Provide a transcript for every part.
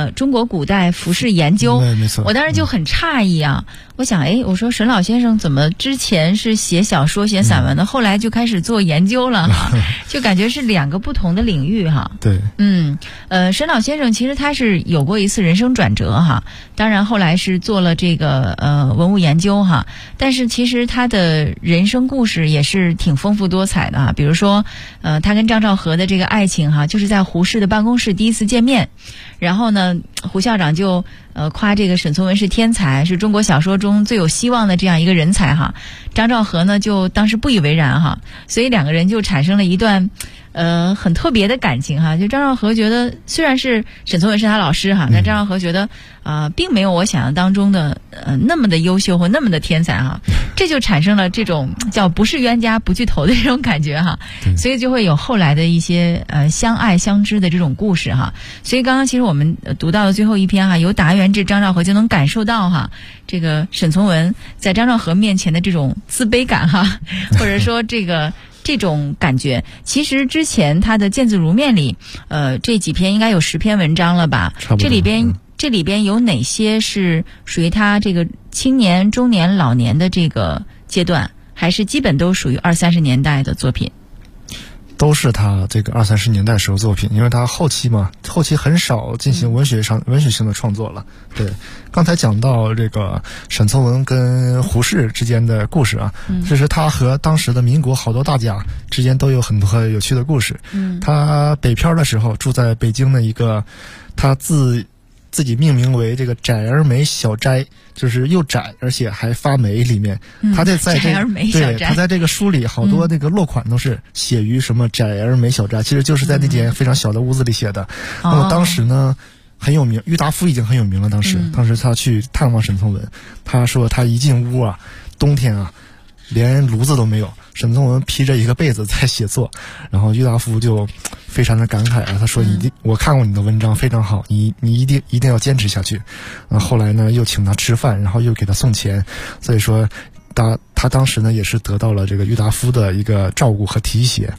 个中国古代服饰研究， 对，没错。 我当时就很诧异啊，我想，我说沈老先生怎么之前是写小说、写散文的，后来就开始做研究了哈，就感觉是两个不同的领域哈。 对， 沈老先生其实他是有过一次人生转折哈，当然后来是做了这个文物研究哈，但是其实他的人生故事也是挺丰富多彩的哈，比如说他跟张兆和的这个爱情哈，就是在胡适的办公室第一次见面，然后呢，胡校长就夸这个沈从文是天才，是中国小说中最有希望的这样一个人才哈。张兆和呢就当时不以为然哈，所以两个人就产生了一段很特别的感情哈。就张兆和觉得虽然是沈从文是他老师哈，但张兆和觉得并没有我想象当中的那么的优秀或那么的天才哈，这就产生了这种叫不是冤家不聚头的这种感觉哈，所以就会有后来的一些相爱相知的这种故事哈。所以刚刚其实我们读到的最后一篇哈，由达元至张兆和就能感受到哈，这个沈从文在张兆和面前的这种自卑感哈，或者说这种感觉。其实之前他的《见字如面》里这几篇应该有10篇文章了吧，这里边有哪些是属于他这个青年、中年、老年的这个阶段，还是基本都属于20-30年代的作品？ 都是他这个20-30年代时候作品，因为他后期很少进行文学性的创作了。对，刚才讲到这个沈从文跟胡适之间的故事啊，其实他和当时的民国好多大家之间都有很多有趣的故事。他北漂的时候住在北京的一个，他自己命名为这个窄而美小斋，就是又窄而且还发霉。里面他在他在这个书里好多那个落款都是写于什么窄而美小斋，其实就是在那间非常小的屋子里写的。那么当时呢很有名，郁达夫已经很有名了。当时他去探望沈从文，他说他一进屋啊，冬天啊连炉子都没有，沈从文披着一个被子在写作，然后郁达夫就非常的感慨啊，他说我看过你的文章非常好，你一定要坚持下去。后来呢又请他吃饭，然后又给他送钱，所以说他当时呢也是得到了这个郁达夫的一个照顾和提携。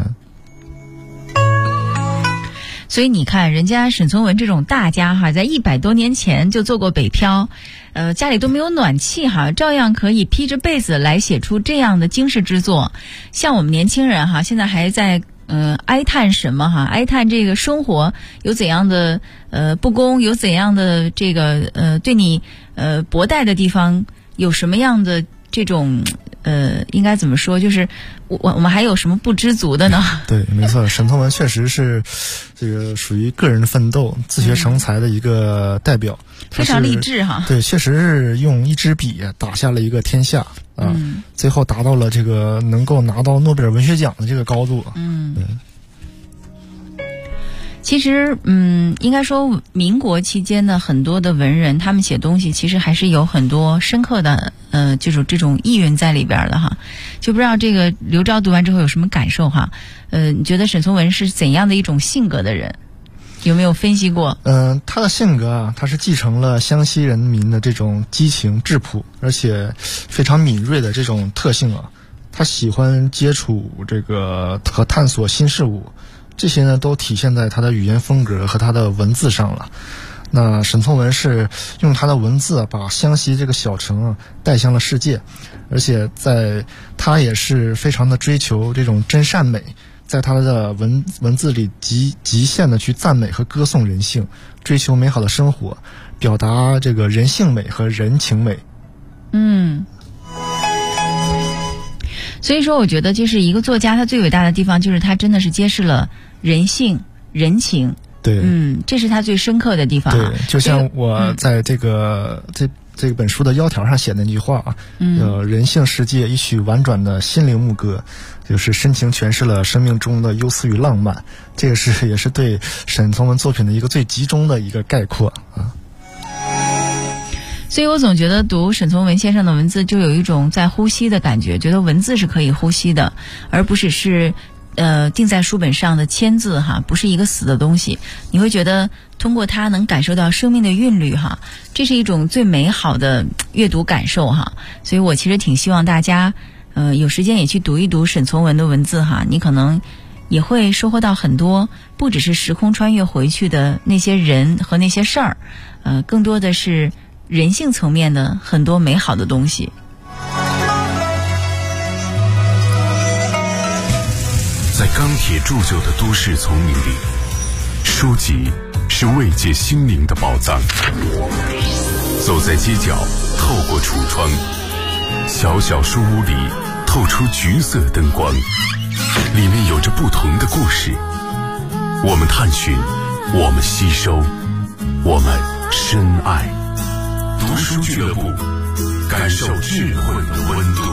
所以你看人家沈从文这种大家哈，在100多年前就做过北漂，家里都没有暖气哈，照样可以披着被子来写出这样的惊世之作。像我们年轻人哈，现在还在哀叹什么哈？哀叹这个生活有怎样的不公，有怎样的这个对你薄待的地方，有什么样的这种应该怎么说？就是我们还有什么不知足的呢？ 对，没错，沈从文确实是这个属于个人奋斗、自学成才的一个代表， 非常励志哈。对， 确实是用一支笔打下了一个天下啊，最后达到了这个能够拿到诺贝尔文学奖的这个高度。 其实应该说民国期间的很多的文人，他们写东西其实还是有很多深刻的就是这种意蕴在里边的哈。就不知道这个刘钊读完之后有什么感受哈？你觉得沈从文是怎样的一种性格的人？有没有分析过？ 他的性格啊，他是继承了湘西人民的这种激情、质朴，而且非常敏锐的这种特性啊。他喜欢接触这个和探索新事物。这些呢都体现在他的语言风格和他的文字上了。那沈从文是用他的文字把湘西这个小城带向了世界，而且他也是非常的追求这种真善美，在他的文字里极限的去赞美和歌颂人性，追求美好的生活，表达这个人性美和人情美。 所以说我觉得就是一个作家他最伟大的地方就是他真的是揭示了人性人情。 对， 这是他最深刻的地方。 对，就像我在这本书的腰条上写的那句话人性世界一曲婉转的心灵牧歌，就是深情诠释了生命中的忧思与浪漫。这个也是对沈从文作品的一个最集中的一个概括啊。 所以我总觉得读沈从文先生的文字就有一种在呼吸的感觉，觉得文字是可以呼吸的，而不只是定在书本上的签字哈，不是一个死的东西。你会觉得通过它能感受到生命的韵律哈，这是一种最美好的阅读感受哈。所以我其实挺希望大家有时间也去读一读沈从文的文字哈，你可能也会收获到很多，不只是时空穿越回去的那些人和那些事儿，更多的是人性层面的很多美好的东西。 在钢铁铸就的都市丛林里，书籍是慰藉心灵的宝藏。走在街角，透过橱窗，小小书屋里透出橘色灯光，里面有着不同的故事。我们探寻，我们吸收，我们深爱。读书俱乐部，感受智慧的温度。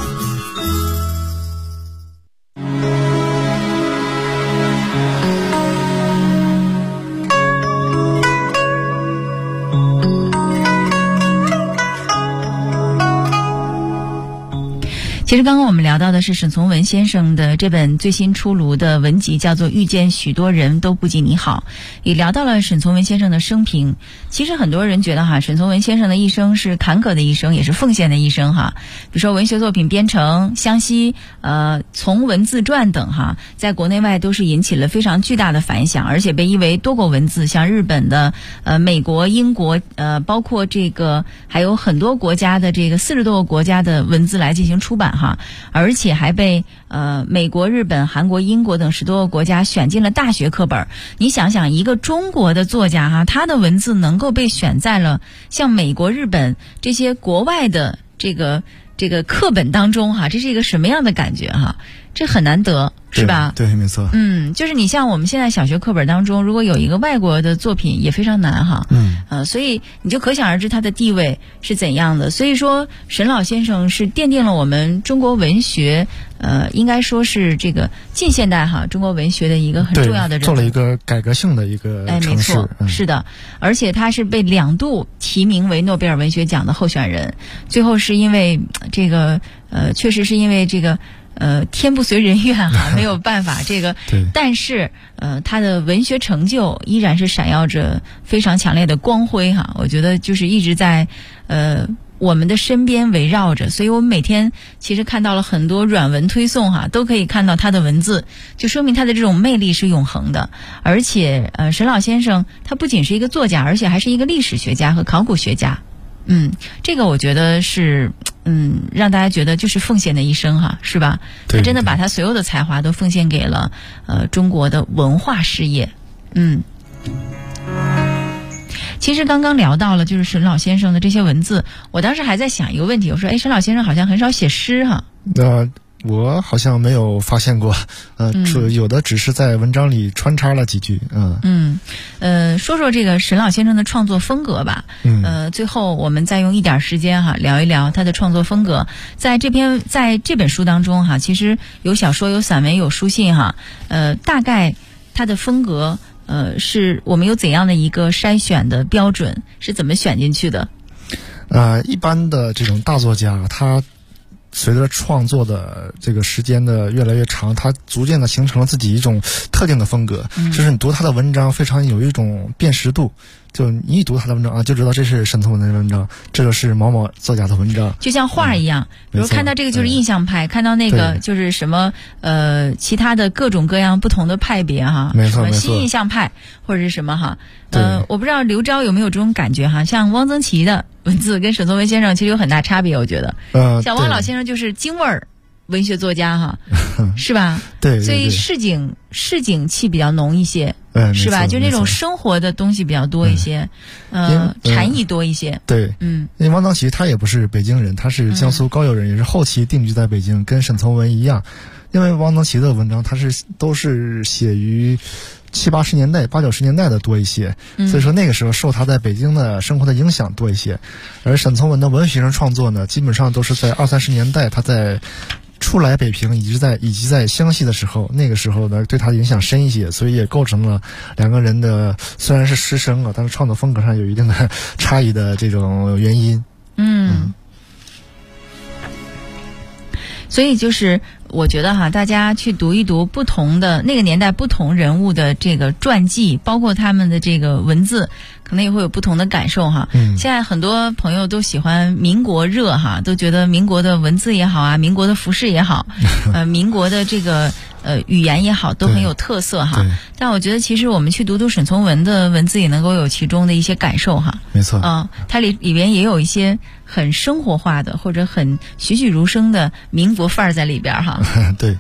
其实刚刚我们聊到的是沈从文先生的这本最新出炉的文集，叫做《遇见许多人都不及你好》，也聊到了沈从文先生的生平。其实很多人觉得沈从文先生的一生是坎坷的一生，也是奉献的一生比如说文学作品编成、湘西从文自传等在国内外都是引起了非常巨大的反响，而且被译为多国文字，像日本的美国、英国包括这个还有很多国家的这个40多个国家的文字来进行出版而且还被美国、日本、韩国、英国等10多个国家选进了大学课本。你想想，一个中国的作家他的文字能够被选在了像美国、日本这些国外的这个课本当中这是一个什么样的感觉这很难得，是吧？ 对，没错。 就是你像我们现在小学课本当中，如果有一个外国的作品也非常难所以你就可想而知他的地位是怎样的。所以说沈老先生是奠定了我们中国文学应该说是这个近现代中国文学的一个很重要的人物， 做了一个改革性的一个尝试。 没错，是的。而且他是被2度提名为诺贝尔文学奖的候选人，最后是因为这个确实是因为这个天不随人愿没有办法这个但是他的文学成就依然是闪耀着非常强烈的光辉我觉得就是一直在我们的身边围绕着，所以我们每天其实看到了很多软文推送都可以看到他的文字，就说明他的这种魅力是永恒的。而且沈老先生他不仅是一个作家，而且还是一个历史学家和考古学家。这个我觉得是让大家觉得就是奉献的一生是吧？他真的把他所有的才华都奉献给了中国的文化事业。其实刚刚聊到了就是沈老先生的这些文字，我当时还在想一个问题，我说沈老先生好像很少写诗我好像没有发现过，有的只是在文章里穿插了几句。 说说这个沈老先生的创作风格吧。最后我们再用一点时间聊一聊他的创作风格。在这本书当中其实有小说、有散文、有书信大概他的风格是我们有怎样的一个筛选的标准，是怎么选进去的？ 一般的这种大作家，他随着创作的这个时间的越来越长，他逐渐的形成了自己一种特定的风格，就是你读他的文章非常有一种辨识度，就你一读他的文章就知道这是沈从文的文章，这个是某某作家的文章， 就像画一样，比如看到这个就是印象派，看到那个就是什么其他的各种各样不同的派别没错， 什么新印象派或者是什么我不知道刘钊有没有这种感觉像汪曾祺的文字跟沈从文先生其实有很大差别，我觉得像汪老先生就是京味儿文学作家是吧？ 对， 所以市井气比较浓一些，是吧？就那种生活的东西比较多一些，禅意多一些。 对，因为汪曾祺他也不是北京人，他是江苏高邮人，也是后期定居在北京，跟沈从文一样。因为汪曾祺的文章都是写于70、80年代、80、90年代的多一些，所以说那个时候受他在北京的生活的影响多一些。而沈从文的文学上创作呢，基本上都是在20、30年代他在初来北平以及在湘西的时候，那个时候呢对他的影响深一些，所以也构成了两个人的虽然是师生但是创作风格上有一定的差异的这种原因。 所以就是我觉得大家去读一读不同的那个年代不同人物的这个传记，包括他们的这个文字，可能也会有不同的感受现在很多朋友都喜欢民国热都觉得民国的文字也好民国的服饰也好民国的这个语言也好，都很有特色哈。但我觉得其实我们去读沈从文的文字，也能够有其中的一些感受哈。 没错。 它里边也有一些很生活化的或者很栩栩如生的民国范儿在里边哈。 对。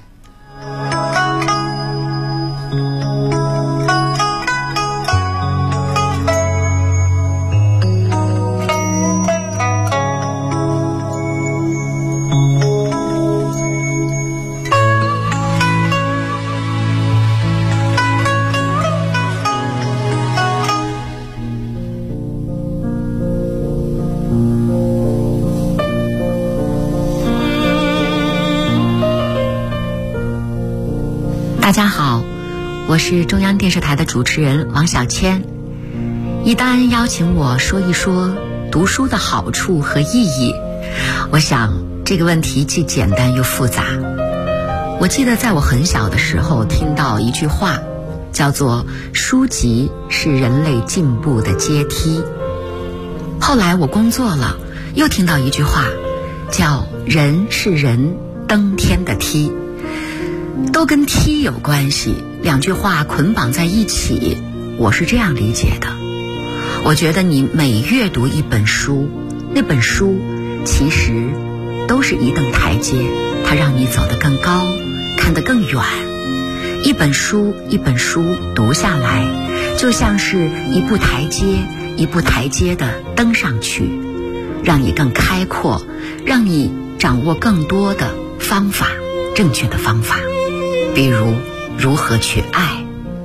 大家好，我是中央电视台的主持人王小千。一旦邀请我说一说读书的好处和意义，我想这个问题既简单又复杂。我记得在我很小的时候听到一句话，叫做书籍是人类进步的阶梯。后来我工作了，又听到一句话，叫人是人登天的梯，都跟梯有关系，两句话捆绑在一起，我是这样理解的。我觉得你每阅读一本书，那本书其实都是一等台阶，它让你走得更高，看得更远。一本书一本书读下来，就像是一步台阶一步台阶的登上去，让你更开阔，让你掌握更多的方法，正确的方法，比如如何去爱。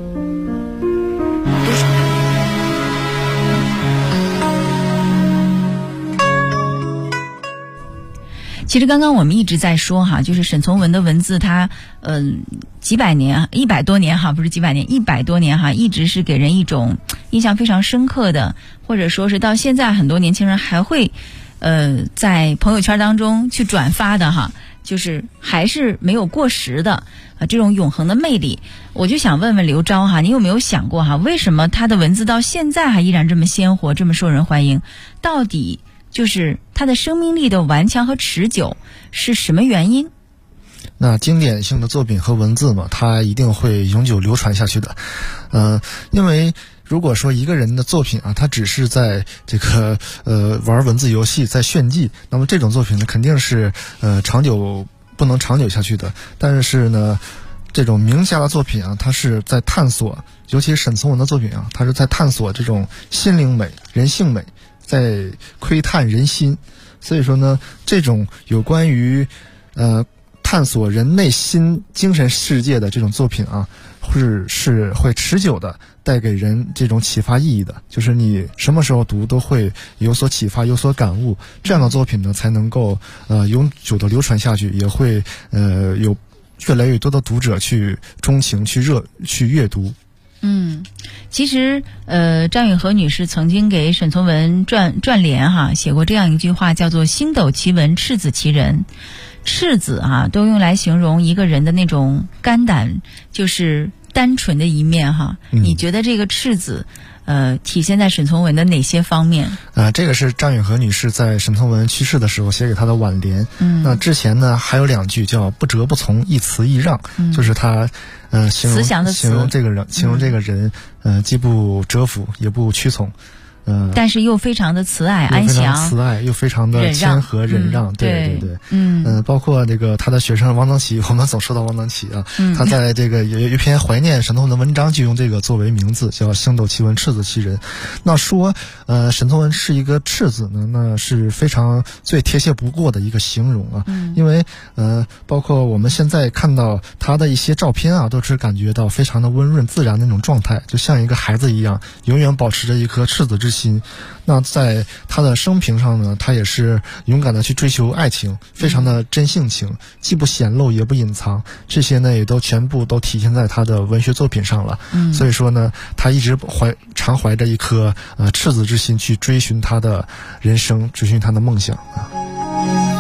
其实刚刚我们一直在说哈，就是沈从文的文字它几百年100多年哈，不是几百年100多年哈，一直是给人一种印象非常深刻的，或者说是到现在很多年轻人还会在朋友圈当中去转发的哈，就是还是没有过时的这种永恒的魅力。我就想问问刘钊哈，你有没有想过哈，为什么他的文字到现在还依然这么鲜活，这么受人欢迎？到底就是它的生命力的顽强和持久是什么原因？ 那经典性的作品和文字嘛，它一定会永久流传下去的。因为如果说一个人的作品啊，他只是在这个玩文字游戏，在炫技，那么这种作品呢，肯定是不能长久下去的。但是呢，这种名家的作品啊，它是在探索，尤其是沈从文的作品啊，它是在探索这种心灵美、人性美，在窥探人心。所以说呢，这种有关于探索人内心精神世界的这种作品啊，是会持久的带给人这种启发意义的，就是你什么时候读都会有所启发，有所感悟，这样的作品呢才能够永久的流传下去，也会有越来越多的读者去钟情去阅读。 其实张允和女士曾经给沈从文传联哈写过这样一句话，叫做星斗其文，赤子其人。赤子啊都用来形容一个人的那种肝胆，就是单纯的一面哈。你觉得这个赤子体现在沈从文的哪些方面？ 这个是张允和女士在沈从文去世的时候写给他的挽联。那之前呢还有2句叫不折不从，一辞一让，就是他形容这个人，既不折服也不屈从。 但是又非常的慈爱安详， 慈爱又非常的谦和忍让，对，包括这个他的学生王能启，我们总说到王能启啊，他在这个有一篇怀念沈从文的文章，就用这个作为名字，叫星斗其文，赤子其人。那说沈从文是一个赤子呢，那是非常最贴切不过的一个形容啊，因为包括我们现在看到他的一些照片啊，都是感觉到非常的温润自然的那种状态，就像一个孩子一样，永远保持着一颗赤子之心。那在他的生平上呢，他也是勇敢的去追求爱情，非常的真性情，既不显露也不隐藏，这些呢也都全部都体现在他的文学作品上了。所以说呢，他一直常怀着一颗赤子之心去追寻他的人生，追寻他的梦想啊。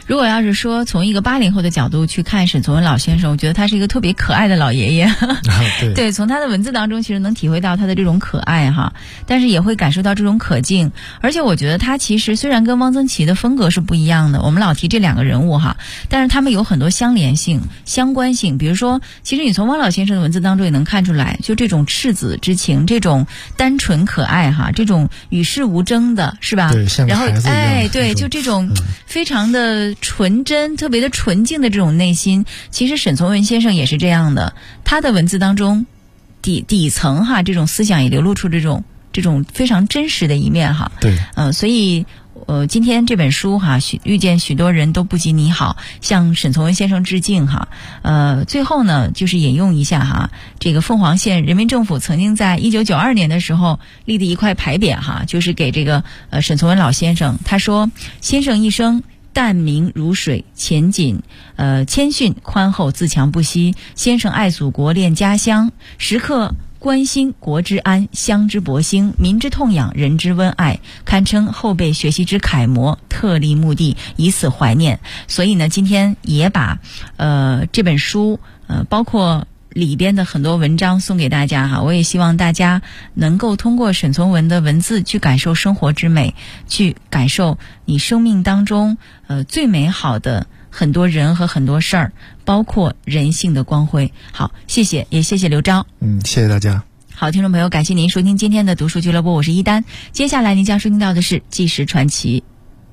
如果要是说从一个80后的角度去看沈从文老先生，我觉得他是一个特别可爱的老爷爷。 对对，从他的文字当中其实能体会到他的这种可爱哈，但是也会感受到这种可敬。而且我觉得他其实虽然跟汪曾祺的风格是不一样的，我们老提这两个人物哈，但是他们有很多相连性、相关性。比如说，其实你从汪老先生的文字当中也能看出来，就这种赤子之情，这种单纯可爱哈，这种与世无争的，是吧？ 对，像个孩子一样。 对，就这种非常的纯真、特别的纯净的这种内心，其实沈从文先生也是这样的。他的文字当中底层哈，这种思想也流露出这种非常真实的一面哈。 对， 所以今天这本书哈，遇见许多人都不及你好，向沈从文先生致敬哈。最后呢，就是引用一下哈，这个凤凰县人民政府曾经在1992年的时候立的一块牌匾哈，就是给这个沈从文老先生。他说：“先生一生淡明如水，谦逊宽厚，自强不息。先生爱祖国，恋家乡，时刻关心国之安，乡之博兴，民之痛痒，人之温爱，堪称后辈学习之楷模，特立墓地，以此怀念。”所以呢，今天也把这本书包括里边的很多文章送给大家哈。我也希望大家能够通过沈从文的文字去感受生活之美，去感受你生命当中最美好的很多人和很多事儿，包括人性的光辉。好，谢谢，也谢谢刘钊。 谢谢大家。 好，听众朋友，感谢您收听今天的读书俱乐部，我是一丹。接下来您将收听到的是《纪实传奇》。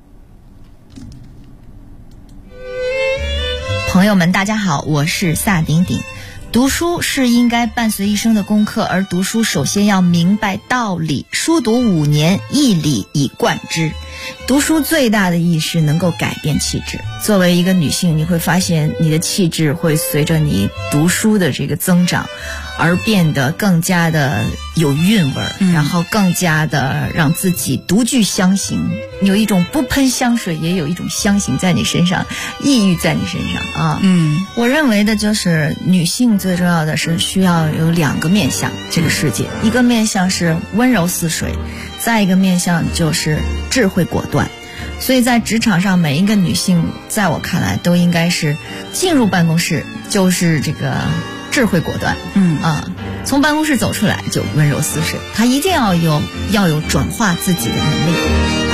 朋友们大家好，我是萨顶顶。读书是应该伴随一生的功课，而读书首先要明白道理，书读5年，一理以贯之。读书最大的意义是能够改变气质。作为一个女性，你会发现你的气质会随着你读书的这个增长而变得更加的有韵味，然后更加的让自己独具香型，有一种不喷香水也有一种香型在你身上，抑郁在你身上啊。我认为的就是女性最重要的是需要有2个面向这个世界，一个面向是温柔似水，再一个面向就是智慧果断。所以在职场上，每一个女性在我看来都应该是进入办公室就是这个智慧果断，从办公室走出来就温柔似水，她一定要有转化自己的能力。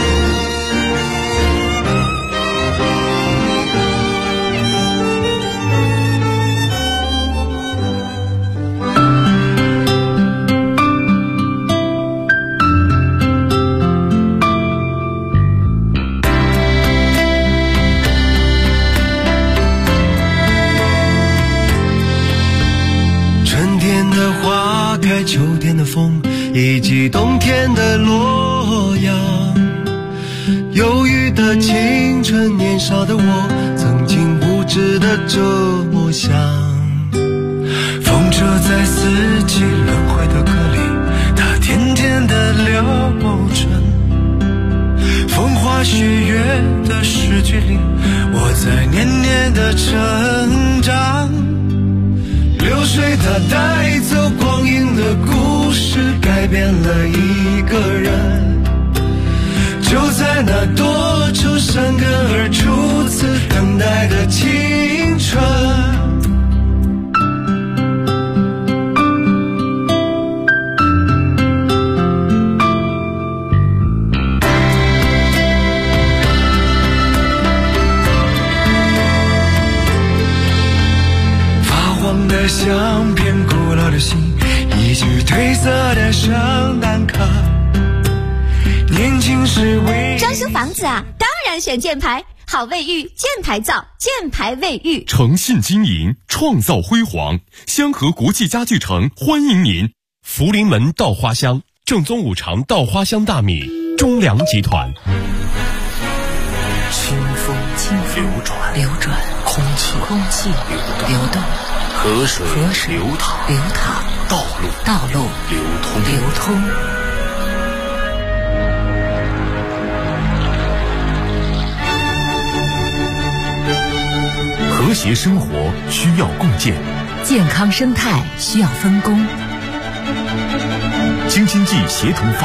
秋天的风以及冬天的洛阳，忧郁的青春，年少的我曾经不知的这么想。风车在四季轮回的歌里，它甜甜的流转。风花雪月的诗句里，我在年年的成长。流水它带走光阴的故事，改变了一个人。就在那多愁善感而初次等待的青春。相片，古老的信，一句褪色的圣诞卡。年轻时为装修房子啊，当然选箭牌，好卫浴，箭牌造，箭牌卫浴。 诚信经营，创造辉煌。香河国际家具城欢迎您。福临门稻花香，正宗五常稻花香大米，中粮集团。 清风流转，空气流动。 河水流淌，道路流通。 和谐生活需要共建， 健康生态需要分工。 京津冀协同发